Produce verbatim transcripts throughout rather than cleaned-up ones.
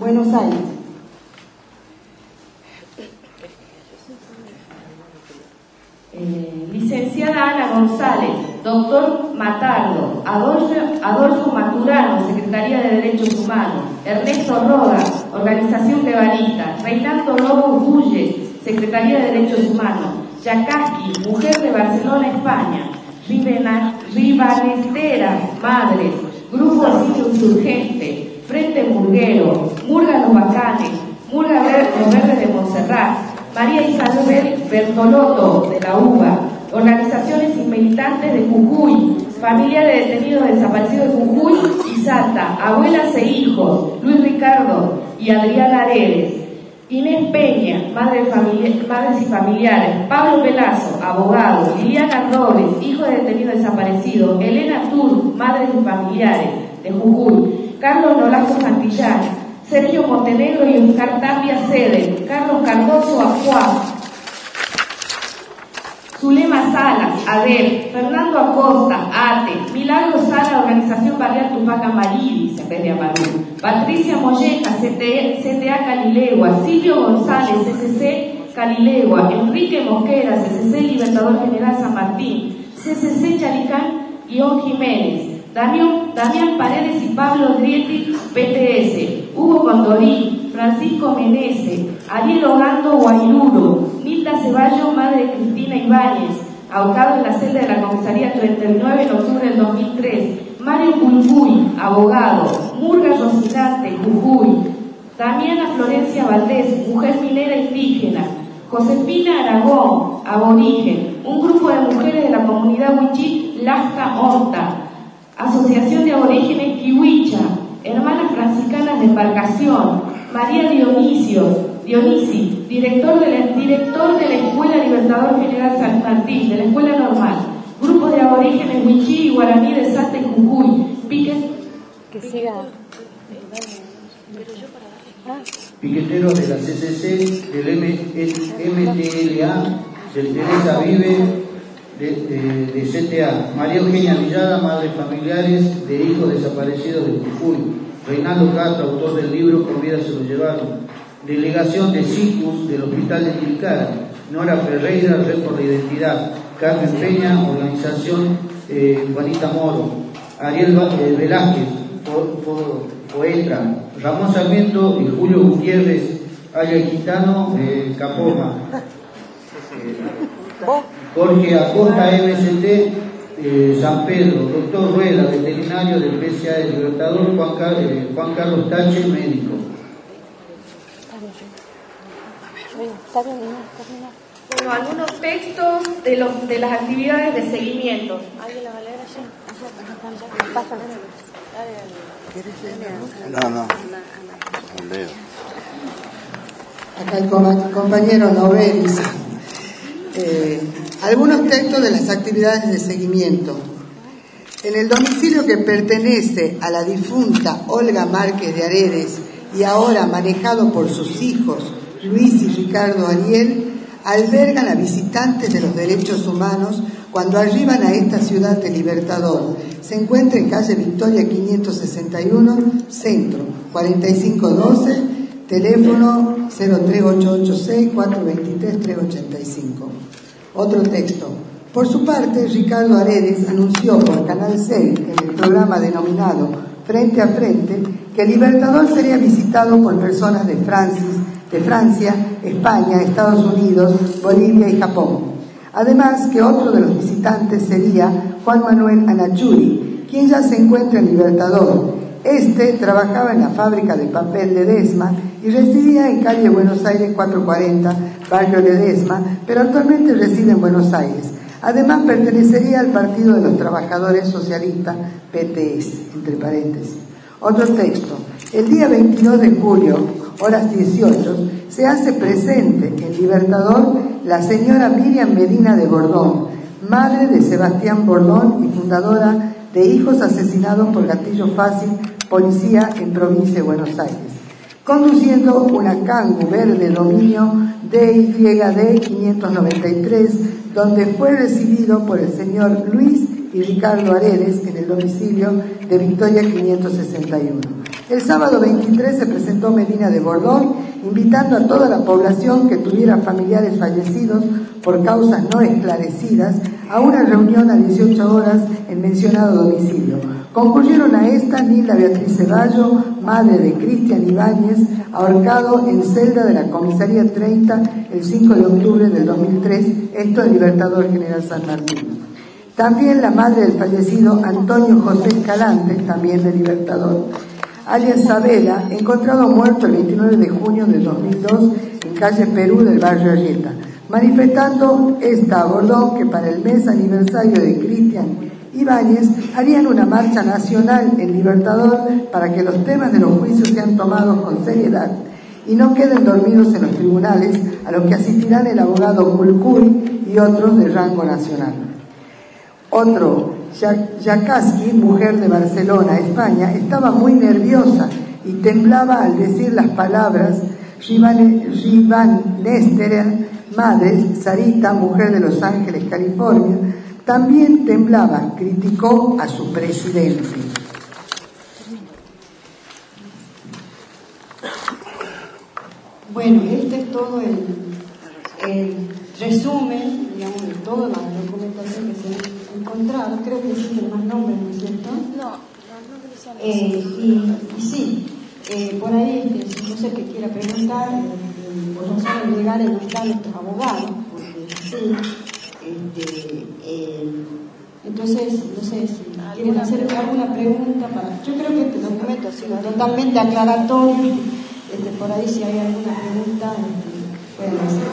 Buenos Aires. Eh, licenciada Ana González, doctor Matardo, Adolfo, Adolfo Maturano, Secretaría de Derechos Humanos, Ernesto Roda, Organización Peronista, Reinaldo Lobo Bulles, Secretaría de Derechos Humanos, Yakaski, Mujer de Barcelona, España, Ribanestera, Madres, Grupo Asilo Insurgente, Frente Murguero, Murga Los Bacanes, Murga Los Verdes de Montserrat, María Isabel Bertolotto de la U B A, organizaciones y militantes de Jujuy, familia de detenidos desaparecidos de Jujuy y Salta, abuelas e hijos, Luis Ricardo y Adriana Aredes, Inés Peña, madre familia, madres y familiares, Pablo Pelazo, abogado, Liliana Robles, hijo de detenidos desaparecidos, Elena Tur, madres y familiares de Jujuy, Carlos Nolasco Santillán, Sergio Montenegro y Oscar Tapia Cede, Carlos Cardoso Acuá, Zulema Salas, Adel, Fernando Acosta, Ate, Milagro Sala, Organización Barrial Tupac Amarillis, en vez de Amarú, Patricia Molleja, C T A Calilegua, Silvio González, C C C Calilegua, Enrique Mosquera, C C C Libertador General San Martín, C C C Chalicán, Guión Jiménez, Damián, Damián Paredes y Pablo Drieti, P T S, Hugo Condorí, Francisco Menese, Ariel Ogando Guairuro, Nilda Ceballos, madre de Cristina Ibáñez, ahorcado en la celda de la comisaría treinta y nueve en octubre del dos mil tres, Mario Culcuy, abogado, Murga Rocinante, Jujuy, Damiana Florencia Valdés, mujer minera indígena, Josefina Aragón, aborigen, un grupo de mujeres de la comunidad Huichí, Lasca Horta, Asociación de Aborígenes Kiwicha, Hermanas Franciscanas de Embarcación, María Dionisio, Dionisi, director de, la, director de la Escuela Libertador General San Martín, de la Escuela Normal, Grupo de Aborígenes Huichí y Guaraní de Salta y Jujuy, Piques... Que siga. Piqueteros de la C C C, del M T L A, del Teresa Vive, de, de, de C T A, María Eugenia Villada, madres familiares de hijos desaparecidos de Jujuy, Reinaldo Castro, autor del libro Con vida se lo llevaron, delegación de SICUS del Hospital de Tilcara, Nora Ferreira, Red por la Identidad, Carmen Peña, organización eh, Juanita Moro, Ariel eh, Velázquez, po, po, Poetra, Ramón Sarmiento y Julio Gutiérrez, Aya Gitano, eh, Capoma, eh, Jorge Acosta, M S T, eh, San Pedro, doctor Rueda, veterinario del P C A del Libertador, Juan, Car eh, Juan Carlos Tache, médico. Bueno, algunos textos de, los, de las actividades de seguimiento. No, no. Acá el compañero Novelis. Eh, algunos textos de las actividades de seguimiento. En el domicilio que pertenece a la difunta Olga Márquez de Aredes y ahora manejado por sus hijos Luis y Ricardo Ariel, albergan a visitantes de los derechos humanos cuando arriban a esta ciudad de Libertador. Se encuentra en calle Victoria quinientos sesenta y uno, Centro, cuarenta y cinco doce, teléfono cero tres ocho ocho seis, cuatro dos tres, tres ocho cinco. Otro texto. Por su parte, Ricardo Aredes anunció por Canal seis, en el programa denominado Frente a Frente, que el Libertador sería visitado por personas de, Francis, de Francia, España, Estados Unidos, Bolivia y Japón. Además, que otro de los visitantes sería Juan Manuel Anachuri, quien ya se encuentra en Libertador. Este trabajaba en la fábrica de papel Ledesma y residía en calle Buenos Aires cuatrocientos cuarenta, barrio Ledesma, pero actualmente reside en Buenos Aires. Además, pertenecería al Partido de los Trabajadores Socialistas, P T S, entre paréntesis. Otro texto. El día veintidós de julio, horas dieciocho, se hace presente en Libertador la señora Miriam Medina de Bordón, madre de Sebastián Bordón y fundadora de Hijos Asesinados por Gatillo Fácil, policía en provincia de Buenos Aires, conduciendo una Kangoo verde dominio D Y D quinientos noventa y tres, donde fue recibido por el señor Luis y Ricardo Aredes en el domicilio de Victoria quinientos sesenta y uno. El sábado veintitrés se presentó Medina de Bordón, invitando a toda la población que tuviera familiares fallecidos por causas no esclarecidas a una reunión a dieciocho horas en mencionado domicilio. Concurrieron a esta Nilda Beatriz Ceballo, madre de Cristian Ibáñez, ahorcado en celda de la Comisaría treinta el cinco de octubre del dos mil tres, esto en Libertador General San Martín. También la madre del fallecido Antonio José Escalante, también de Libertador, alias Sabela, encontrado muerto el veintinueve de junio del dos mil dos en calle Perú del barrio Arieta, manifestando esta a Bordón que para el mes aniversario de Cristian Ibáñez harían una marcha nacional en Libertador para que los temas de los juicios sean tomados con seriedad y no queden dormidos en los tribunales, a los que asistirán el abogado Mulcuy y otros de rango nacional. Otro, Yakaski, mujer de Barcelona, España, estaba muy nerviosa y temblaba al decir las palabras Rivan Nesterer, madre, Sarita, mujer de Los Ángeles, California, también temblaba, criticó a su presidente. Bueno, este es todo el, el resumen, digamos, de toda la documentación que se ha encontrado. Creo que existen más nombres, ¿no es cierto? No, los nombres son eh, y, y sí, eh, por ahí, este, si no sé qué quiera preguntar, eh, eh, por razones legales no están estos abogados, porque sí. Este, eh, entonces, no sé si quieren hacer alguna pregunta para. Yo creo que este documento ha sido totalmente aclaratorio. Este, por ahí, si hay alguna pregunta, este, pueden hacer.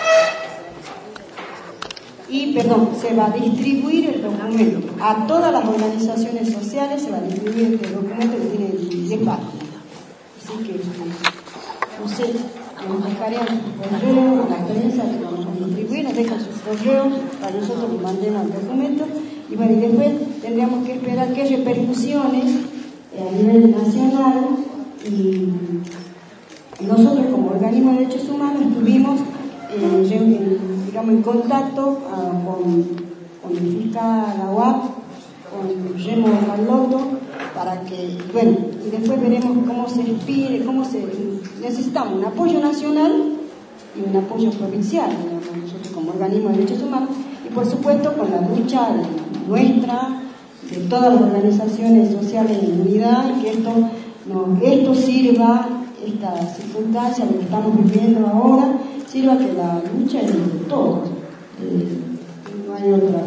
Y, perdón, se va a distribuir el documento a todas las organizaciones sociales, se va a distribuir este documento que tiene diez páginas. Así que, no sé, nos dejarían sus correos a la prensa que lo vamos a distribuir, nos dejan sus correos para nosotros que mandemos el documento. Y bueno, y después tendríamos que esperar qué repercusiones eh, a nivel nacional. Y, y nosotros, como organismo de derechos humanos, estuvimos eh, en, digamos, en contacto uh, con, con el fiscal Aguap, con Remo Carlotto, para que, bueno, y después veremos cómo se expide, cómo se. Necesitamos un apoyo nacional y un apoyo provincial, digamos, nosotros como organismo de derechos humanos, y por supuesto con la lucha nuestra, de todas las organizaciones sociales en unidad, y que esto, no, esto sirva, esta circunstancia, lo que estamos viviendo ahora, sirva que la lucha es de todos, eh, no hay otra.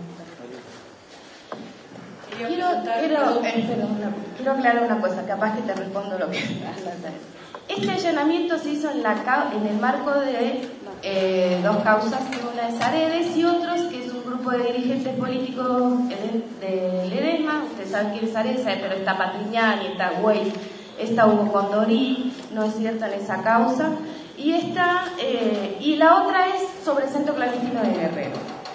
Quiero, quiero, eh, perdón, una, quiero aclarar una cosa, capaz que te respondo lo que este allanamiento se hizo en, la, en el marco de eh, dos causas, una de Saredes y otros, que es un grupo de dirigentes políticos del EDESMA. Ustedes saben quién es Saredes, pero está Patriñani, está Güey, está Hugo Condorí, no es cierto, en esa causa. Y, esta, eh, y la otra es sobre el Centro Clandestino de Guerrero.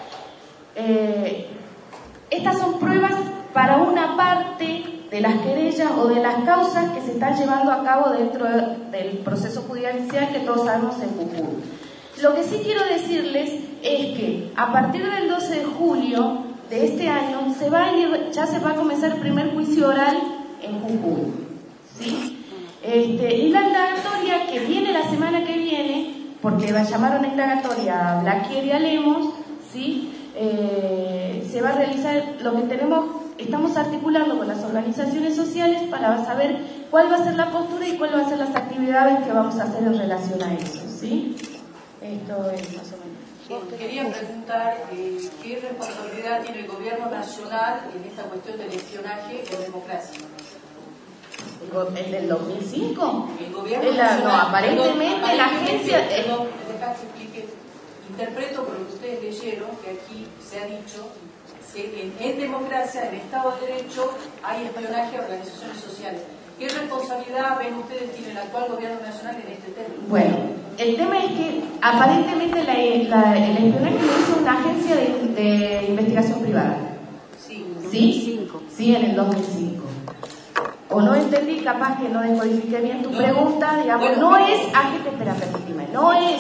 Eh, estas son pruebas para una parte de las querellas o de las causas que se están llevando a cabo dentro del proceso judicial que todos sabemos en Jujuy. Lo que sí quiero decirles es que a partir del doce de julio de este año se va a ir, ya se va a comenzar el primer juicio oral en Jujuy, ¿sí? Este, y la indagatoria que viene la semana que viene, porque va a llamar una indagatoria a Blaquier y a Lemos, ¿sí? Eh, se va a realizar lo que tenemos, estamos articulando con las organizaciones sociales para saber cuál va a ser la postura y cuáles van a ser las actividades que vamos a hacer en relación a eso, ¿sí? Esto es más o menos. Sí, quería preguntar eh, qué responsabilidad tiene el gobierno nacional en esta cuestión del espionaje en democracia. ¿El del dos mil cinco? El gobierno la, nacional, no, aparentemente, perdón, la agencia... Perdón, dejad que explique. Interpreto por lo que ustedes leyeron, que aquí se ha dicho que en, en democracia, en Estado de Derecho, hay espionaje a organizaciones sociales. ¿Qué responsabilidad ven ustedes tiene el actual gobierno nacional en este tema? Bueno, el tema es que aparentemente la, la, el espionaje lo hizo una agencia de, de investigación privada. Sí, ¿Sí? Sí, en el dos mil cinco. O no entendí, capaz que no descodifiqué bien tu no. pregunta, digamos, bueno, no es agente, espera, permíteme, no es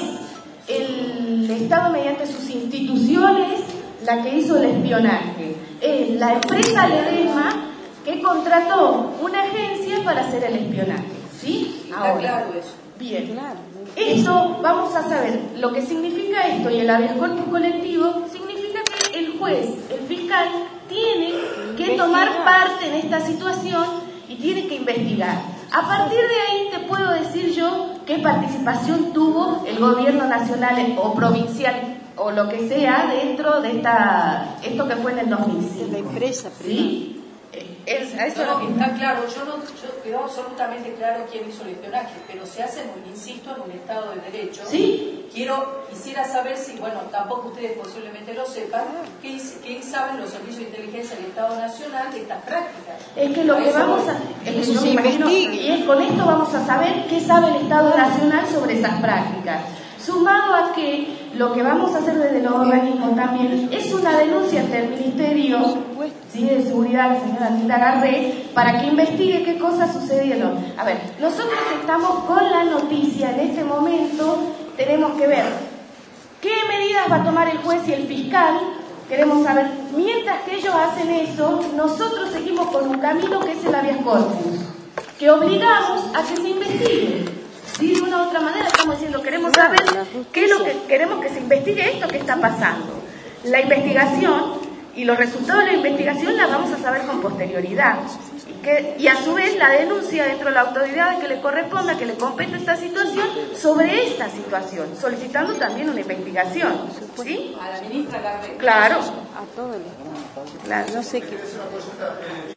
el Estado mediante sus instituciones la que hizo el espionaje, es la empresa Ledesma que contrató una agencia para hacer el espionaje, ¿sí? Está Ahora, claro eso. bien, esto vamos a saber lo que significa esto, y el habeas corpus colectivo significa que el juez, el fiscal, tiene que tomar parte en esta situación y tiene que investigar. A partir de ahí te puedo decir yo qué participación tuvo el gobierno nacional o provincial o lo que sea dentro de esta esto que fue en el dos mil cinco. La empresa, ¿Sí? Es, a eso No, es lo no, que... está claro, yo no yo quedó absolutamente claro quién hizo el espionaje, pero se hace, insisto, en un Estado de Derecho. ¿Sí? Quiero, quisiera saber si, bueno, tampoco ustedes posiblemente lo sepan, ¿qué, qué saben los servicios de inteligencia del Estado Nacional de estas prácticas? Es que lo que vamos a... Es que yo me imagino, y es, con esto vamos a saber qué sabe el Estado Nacional sobre esas prácticas. Sumado a que lo que vamos a hacer desde los organismos también es una denuncia ante el Ministerio, ¿sí?, de Seguridad, la señora Linda Garré, para que investigue qué cosas sucedieron. A ver, nosotros estamos con la noticia en este momento, tenemos que ver qué medidas va a tomar el juez y el fiscal. Queremos saber, mientras que ellos hacen eso, nosotros seguimos con un camino que es el habeas corpus, que obligamos a que se investigue. Sí, de una u otra manera estamos diciendo, queremos saber qué es lo que queremos que se investigue esto que está pasando. La investigación y los resultados de la investigación la vamos a saber con posterioridad. Y, que, y a su vez la denuncia dentro de la autoridad que le corresponda, que le compete esta situación, sobre esta situación, solicitando también una investigación. ¿Sí? A la ministra Garré. Claro. A todo el Estado. Claro. No sé qué.